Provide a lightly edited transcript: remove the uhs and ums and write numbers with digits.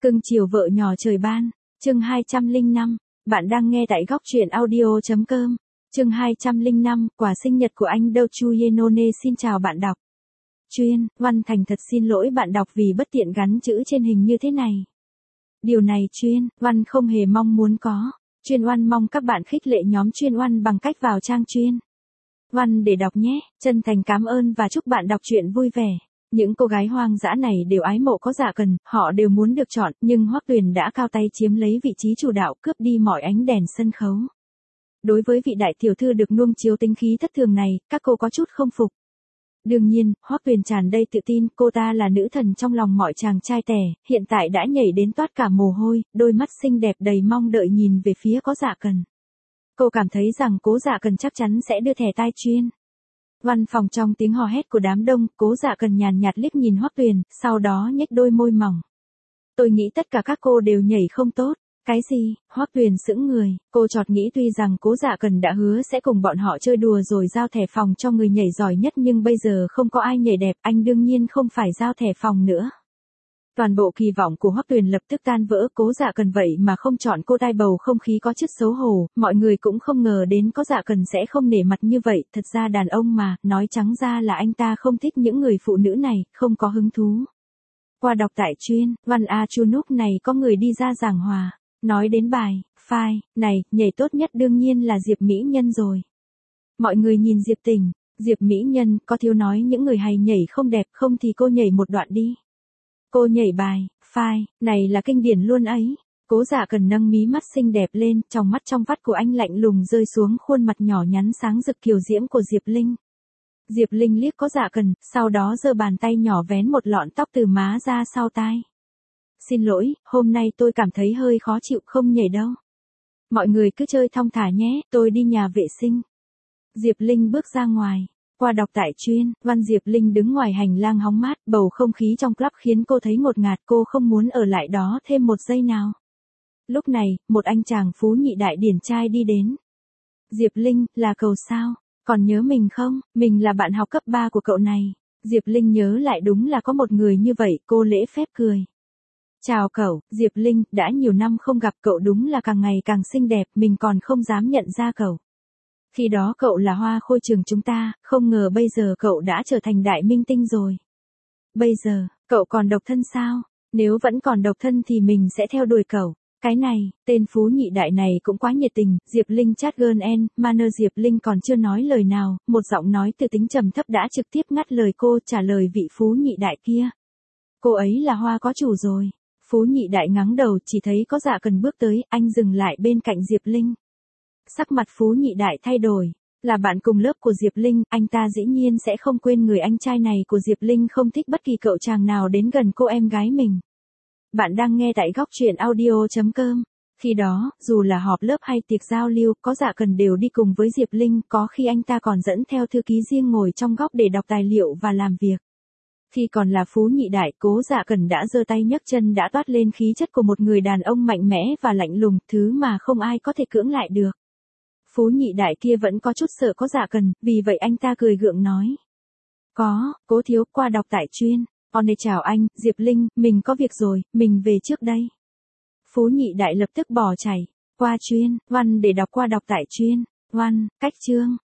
Cưng chiều vợ nhỏ trời ban, chương 205, bạn đang nghe tại góc truyện audio.com, chương 205, quà sinh nhật của anh đâu Chu Yenone xin chào bạn đọc. Chuyên, Văn Thành thật xin lỗi bạn đọc vì bất tiện gắn chữ trên hình như thế này. Điều này Chuyên, Văn không hề mong muốn có. Chuyên Oan mong các bạn khích lệ nhóm Chuyên Oan bằng cách vào trang Chuyên Văn để đọc nhé. Chân thành cảm ơn và chúc bạn đọc truyện vui vẻ. Những cô gái hoang dã này đều ái mộ có dạ cần, họ đều muốn được chọn, nhưng Hoắc Tuyền đã cao tay chiếm lấy vị trí chủ đạo, cướp đi mọi ánh đèn sân khấu. Đối với vị đại tiểu thư được nuông chiếu tính khí thất thường này, các cô có chút không phục. Đương nhiên, Hoắc Tuyền tràn đầy tự tin, cô ta là nữ thần trong lòng mọi chàng trai tẻ, hiện tại đã nhảy đến toát cả mồ hôi, đôi mắt xinh đẹp đầy mong đợi nhìn về phía có dạ cần. Cô cảm thấy rằng cố dạ cần chắc chắn sẽ đưa thẻ tai Chuyên Văn phòng trong tiếng hò hét của đám đông, cố dạ cần nhàn nhạt liếc nhìn Hoắc Tuyền, sau đó nhếch đôi môi mỏng. Tôi nghĩ tất cả các cô đều nhảy không tốt. Cái gì? Hoắc Tuyền sững người, cô chợt nghĩ tuy rằng cố dạ cần đã hứa sẽ cùng bọn họ chơi đùa rồi giao thẻ phòng cho người nhảy giỏi nhất nhưng bây giờ không có ai nhảy đẹp, anh đương nhiên không phải giao thẻ phòng nữa. Toàn bộ kỳ vọng của Hoắc Tuyền lập tức tan vỡ, cố dạ cần vậy mà không chọn cô, tai bầu không khí có chút xấu hổ, mọi người cũng không ngờ đến có dạ cần sẽ không nể mặt như vậy, thật ra đàn ông mà, nói trắng ra là anh ta không thích những người phụ nữ này, không có hứng thú. Qua đọc tại Chuyên Văn Chu lúc này có người đi ra giảng hòa, nói đến bài, file, này, nhảy tốt nhất đương nhiên là Diệp Mỹ Nhân rồi. Mọi người nhìn Diệp Tình, Diệp Mỹ Nhân, có thiếu nói những người hay nhảy không đẹp không thì cô nhảy một đoạn đi. Cô nhảy bài, file, này là kinh điển luôn ấy. Cố dạ cần nâng mí mắt xinh đẹp lên, trong mắt trong vắt của anh lạnh lùng rơi xuống khuôn mặt nhỏ nhắn sáng rực kiều diễm của Diệp Linh. Diệp Linh liếc có dạ cần, sau đó giơ bàn tay nhỏ vén một lọn tóc từ má ra sau tai. Xin lỗi, hôm nay tôi cảm thấy hơi khó chịu, không nhảy đâu. Mọi người cứ chơi thong thả nhé, tôi đi nhà vệ sinh. Diệp Linh bước ra ngoài. Qua đọc tại Chuyên Văn Diệp Linh đứng ngoài hành lang hóng mát, bầu không khí trong club khiến cô thấy ngột ngạt, cô không muốn ở lại đó thêm một giây nào. Lúc này, một anh chàng phú nhị đại điển trai đi đến. Diệp Linh, là cậu sao? Còn nhớ mình không? Mình là bạn học cấp 3 của cậu này. Diệp Linh nhớ lại đúng là có một người như vậy, cô lễ phép cười. Chào cậu, Diệp Linh, đã nhiều năm không gặp cậu đúng là càng ngày càng xinh đẹp, mình còn không dám nhận ra cậu. Khi đó cậu là hoa khôi trường chúng ta, không ngờ bây giờ cậu đã trở thành đại minh tinh rồi. Bây giờ, cậu còn độc thân sao? Nếu vẫn còn độc thân thì mình sẽ theo đuổi cậu. Cái này, tên phú nhị đại này cũng quá nhiệt tình, Diệp Linh chat girl and manner. Diệp Linh còn chưa nói lời nào, một giọng nói từ tính trầm thấp đã trực tiếp ngắt lời cô, trả lời vị phú nhị đại kia. Cô ấy là hoa có chủ rồi. Phú nhị đại ngắng đầu, chỉ thấy có dạ cần bước tới, anh dừng lại bên cạnh Diệp Linh. Sắc mặt phú nhị đại thay đổi. Là bạn cùng lớp của Diệp Linh, anh ta dĩ nhiên sẽ không quên người anh trai này của Diệp Linh không thích bất kỳ cậu chàng nào đến gần cô em gái mình. Bạn đang nghe tại góc truyện audio.com. Khi đó, dù là họp lớp hay tiệc giao lưu, có dạ cần đều đi cùng với Diệp Linh, có khi anh ta còn dẫn theo thư ký riêng ngồi trong góc để đọc tài liệu và làm việc. Khi còn là phú nhị đại, cố dạ cần đã giơ tay nhấc chân đã toát lên khí chất của một người đàn ông mạnh mẽ và lạnh lùng, thứ mà không ai có thể cưỡng lại được. Phú nhị đại kia vẫn có chút sợ có dạ cần, vì vậy anh ta cười gượng nói. Cố thiếu, qua đọc tại Chuyên. Chào anh, Diệp Linh, mình có việc rồi, mình về trước đây. Phú nhị đại lập tức bỏ chạy. Qua Chuyên Văn để đọc qua đọc tại Chuyên Văn, cách chương.